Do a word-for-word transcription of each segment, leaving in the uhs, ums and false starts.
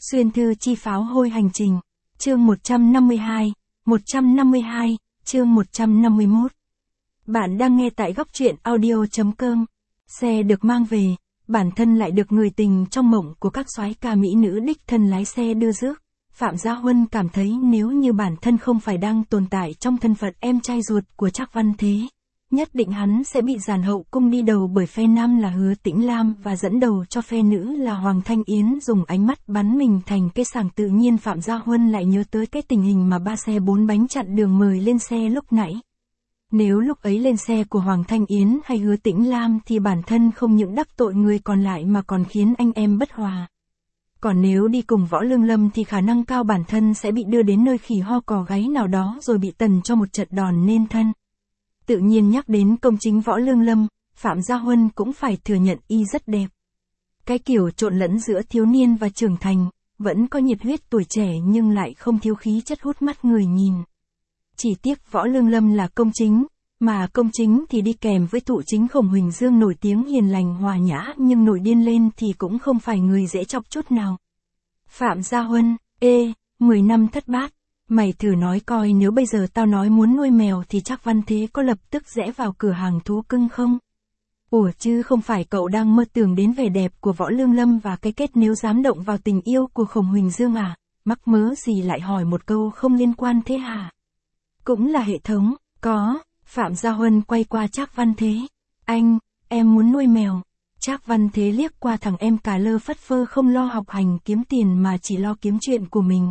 Xuyên thư chi pháo hôi hành trình. Chương một trăm năm mươi hai, một trăm năm mươi hai, chương một trăm năm mươi mốt. Bạn đang nghe tại góc truyện audio chấm com. Xe được mang về, bản thân lại được người tình trong mộng của các soái ca mỹ nữ đích thân lái xe đưa rước. Phạm Gia Huân cảm thấy nếu như bản thân không phải đang tồn tại trong thân phận em trai ruột của Trác Văn Thế, nhất định hắn sẽ bị dàn hậu cung đi đầu bởi phe nam là Hứa Tĩnh Lam và dẫn đầu cho phe nữ là Hoàng Thanh Yến dùng ánh mắt bắn mình thành cái sàng. Tự nhiên Phạm Gia Huân lại nhớ tới cái tình hình mà ba xe bốn bánh chặn đường mời lên xe lúc nãy. Nếu lúc ấy lên xe của Hoàng Thanh Yến hay Hứa Tĩnh Lam thì bản thân không những đắc tội người còn lại mà còn khiến anh em bất hòa. Còn nếu đi cùng Võ Lương Lâm thì khả năng cao bản thân sẽ bị đưa đến nơi khỉ ho cò gáy nào đó rồi bị tần cho một trận đòn nên thân. Tự nhiên nhắc đến công chính Võ Lương Lâm, Phạm Gia Huân cũng phải thừa nhận y rất đẹp. Cái kiểu trộn lẫn giữa thiếu niên và trưởng thành, vẫn có nhiệt huyết tuổi trẻ nhưng lại không thiếu khí chất hút mắt người nhìn. Chỉ tiếc Võ Lương Lâm là công chính, mà công chính thì đi kèm với thụ chính Khổng Huỳnh Dương nổi tiếng hiền lành hòa nhã nhưng nổi điên lên thì cũng không phải người dễ chọc chút nào. Phạm Gia Huân, ê, mười năm thất bát. Mày thử nói coi nếu bây giờ tao nói muốn nuôi mèo thì Trác Văn Thế có lập tức rẽ vào cửa hàng thú cưng không? Ủa chứ không phải cậu đang mơ tưởng đến vẻ đẹp của Võ Lương Lâm và cái kết nếu dám động vào tình yêu của Khổng Huỳnh Dương à? Mắc mớ gì lại hỏi một câu không liên quan thế hả? Cũng là hệ thống, có. Phạm Gia Huân quay qua Trác Văn Thế. Anh, em muốn nuôi mèo. Trác Văn Thế liếc qua thằng em cà lơ phất phơ không lo học hành kiếm tiền mà chỉ lo kiếm chuyện của mình.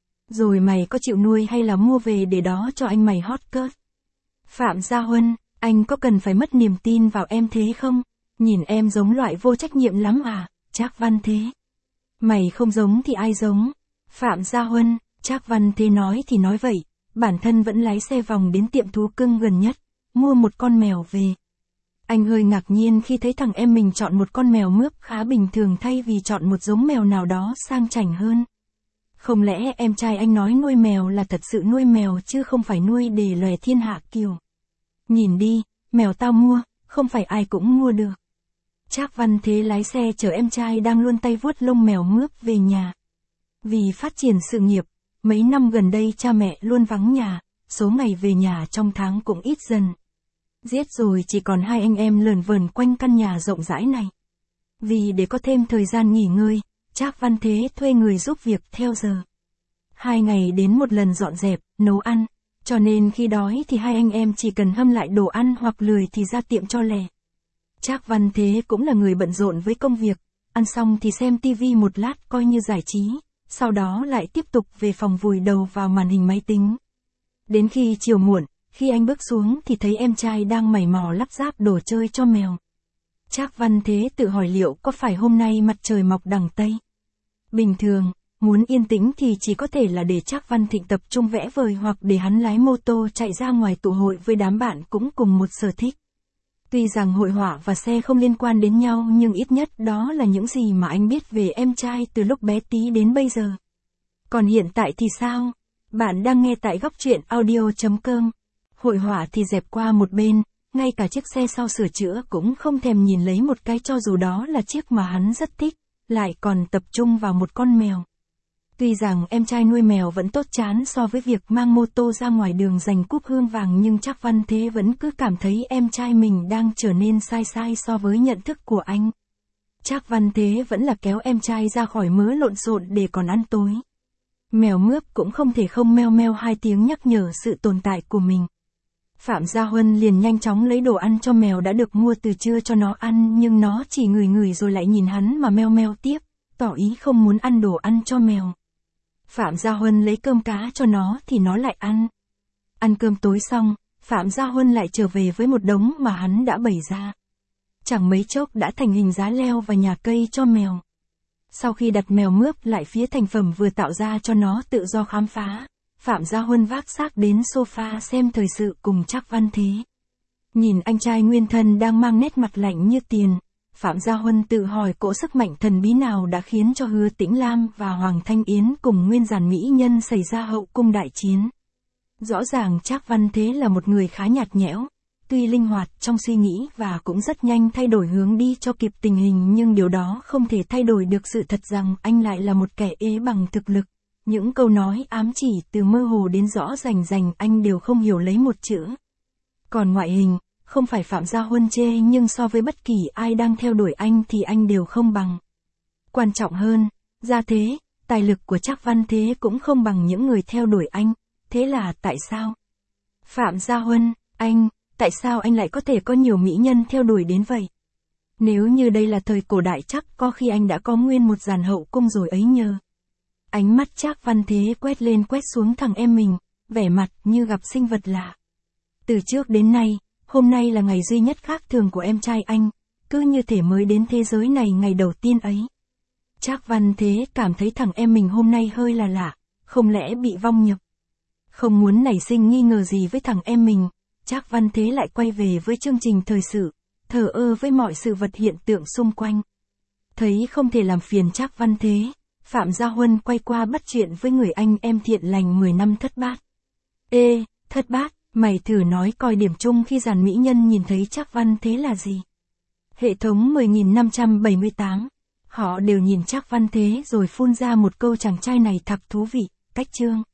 Rồi mày có chịu nuôi hay là mua về để đó cho anh mày hot cớt? Phạm Gia Huân, anh có cần phải mất niềm tin vào em thế không? Nhìn em giống loại vô trách nhiệm lắm à? Trác Văn Thế. Mày không giống thì ai giống? Phạm Gia Huân, Trác Văn Thế nói thì nói vậy, bản thân vẫn lái xe vòng đến tiệm thú cưng gần nhất, mua một con mèo về. Anh hơi ngạc nhiên khi thấy thằng em mình chọn một con mèo mướp khá bình thường thay vì chọn một giống mèo nào đó sang chảnh hơn. Không lẽ em trai anh nói nuôi mèo là thật sự nuôi mèo chứ không phải nuôi để lòe thiên hạ kiều? Nhìn đi, mèo tao mua, không phải ai cũng mua được. Trác Văn Thế lái xe chở em trai đang luôn tay vuốt lông mèo mướp về nhà. Vì phát triển sự nghiệp, mấy năm gần đây cha mẹ luôn vắng nhà, số ngày về nhà trong tháng cũng ít dần. Giết rồi chỉ còn hai anh em lởn vởn quanh căn nhà rộng rãi này. Vì để có thêm thời gian nghỉ ngơi, Trác Văn Thế thuê người giúp việc theo giờ. Hai ngày đến một lần dọn dẹp, nấu ăn, cho nên khi đói thì hai anh em chỉ cần hâm lại đồ ăn hoặc lười thì ra tiệm cho lẹ. Trác Văn Thế cũng là người bận rộn với công việc, ăn xong thì xem tivi một lát coi như giải trí, sau đó lại tiếp tục về phòng vùi đầu vào màn hình máy tính. Đến khi chiều muộn, khi anh bước xuống thì thấy em trai đang mày mò lắp ráp đồ chơi cho mèo. Trác Văn Thế tự hỏi liệu có phải hôm nay mặt trời mọc đằng Tây. Bình thường, muốn yên tĩnh thì chỉ có thể là để Trác Văn Thịnh tập trung vẽ vời hoặc để hắn lái mô tô chạy ra ngoài tụ hội với đám bạn cũng cùng một sở thích. Tuy rằng hội họa và xe không liên quan đến nhau nhưng ít nhất đó là những gì mà anh biết về em trai từ lúc bé tí đến bây giờ. Còn hiện tại thì sao? Bạn đang nghe tại góc truyện audio chấm com. Hội họa thì dẹp qua một bên, ngay cả chiếc xe sau sửa chữa cũng không thèm nhìn lấy một cái cho dù đó là chiếc mà hắn rất thích, lại còn tập trung vào một con mèo. Tuy rằng em trai nuôi mèo vẫn tốt chán so với việc mang mô tô ra ngoài đường giành cúp hương vàng nhưng Trác Văn Thế vẫn cứ cảm thấy em trai mình đang trở nên sai sai so với nhận thức của anh. Trác Văn Thế vẫn là kéo em trai ra khỏi mớ lộn xộn để còn ăn tối. Mèo mướp cũng không thể không meo meo hai tiếng nhắc nhở sự tồn tại của mình. Phạm Gia Huân liền nhanh chóng lấy đồ ăn cho mèo đã được mua từ trưa cho nó ăn nhưng nó chỉ ngửi ngửi rồi lại nhìn hắn mà meo meo tiếp, tỏ ý không muốn ăn đồ ăn cho mèo. Phạm Gia Huân lấy cơm cá cho nó thì nó lại ăn. Ăn cơm tối xong, Phạm Gia Huân lại trở về với một đống mà hắn đã bày ra. Chẳng mấy chốc đã thành hình giá leo và nhà cây cho mèo. Sau khi đặt mèo mướp lại phía thành phẩm vừa tạo ra cho nó tự do khám phá, Phạm Gia Huân vác xác đến sofa xem thời sự cùng Trác Văn Thế. Nhìn anh trai nguyên thân đang mang nét mặt lạnh như tiền, Phạm Gia Huân tự hỏi cỗ sức mạnh thần bí nào đã khiến cho Hứa Tĩnh Lam và Hoàng Thanh Yến cùng nguyên dàn mỹ nhân xảy ra hậu cung đại chiến. Rõ ràng Trác Văn Thế là một người khá nhạt nhẽo, tuy linh hoạt trong suy nghĩ và cũng rất nhanh thay đổi hướng đi cho kịp tình hình, nhưng điều đó không thể thay đổi được sự thật rằng anh lại là một kẻ ế bằng thực lực. Những câu nói ám chỉ từ mơ hồ đến rõ rành rành anh đều không hiểu lấy một chữ. Còn ngoại hình, không phải Phạm Gia Huân chê, nhưng so với bất kỳ ai đang theo đuổi anh thì anh đều không bằng. Quan trọng hơn, gia thế, tài lực của Trác Văn Thế cũng không bằng những người theo đuổi anh. Thế là tại sao? Phạm Gia Huân, anh, tại sao anh lại có thể có nhiều mỹ nhân theo đuổi đến vậy? Nếu như đây là thời cổ đại chắc có khi anh đã có nguyên một dàn hậu cung rồi ấy nhờ. Ánh mắt Trác Văn Thế quét lên quét xuống thằng em mình, vẻ mặt như gặp sinh vật lạ. Từ trước đến nay, hôm nay là ngày duy nhất khác thường của em trai anh, cứ như thể mới đến thế giới này ngày đầu tiên ấy. Trác Văn Thế cảm thấy thằng em mình hôm nay hơi là lạ, không lẽ bị vong nhập. Không muốn nảy sinh nghi ngờ gì với thằng em mình, Trác Văn Thế lại quay về với chương trình thời sự, thờ ơ với mọi sự vật hiện tượng xung quanh. Thấy không thể làm phiền Trác Văn Thế, Phạm Gia Huân quay qua bắt chuyện với người anh em thiện lành mười năm Thất Bát. Ê, Thất Bát, mày thử nói coi điểm chung khi dàn mỹ nhân nhìn thấy Trác Văn Thế là gì? Hệ thống mười nghìn năm trăm bảy mươi tám. Họ đều nhìn Trác Văn Thế rồi phun ra một câu chàng trai này thật thú vị, cách chương.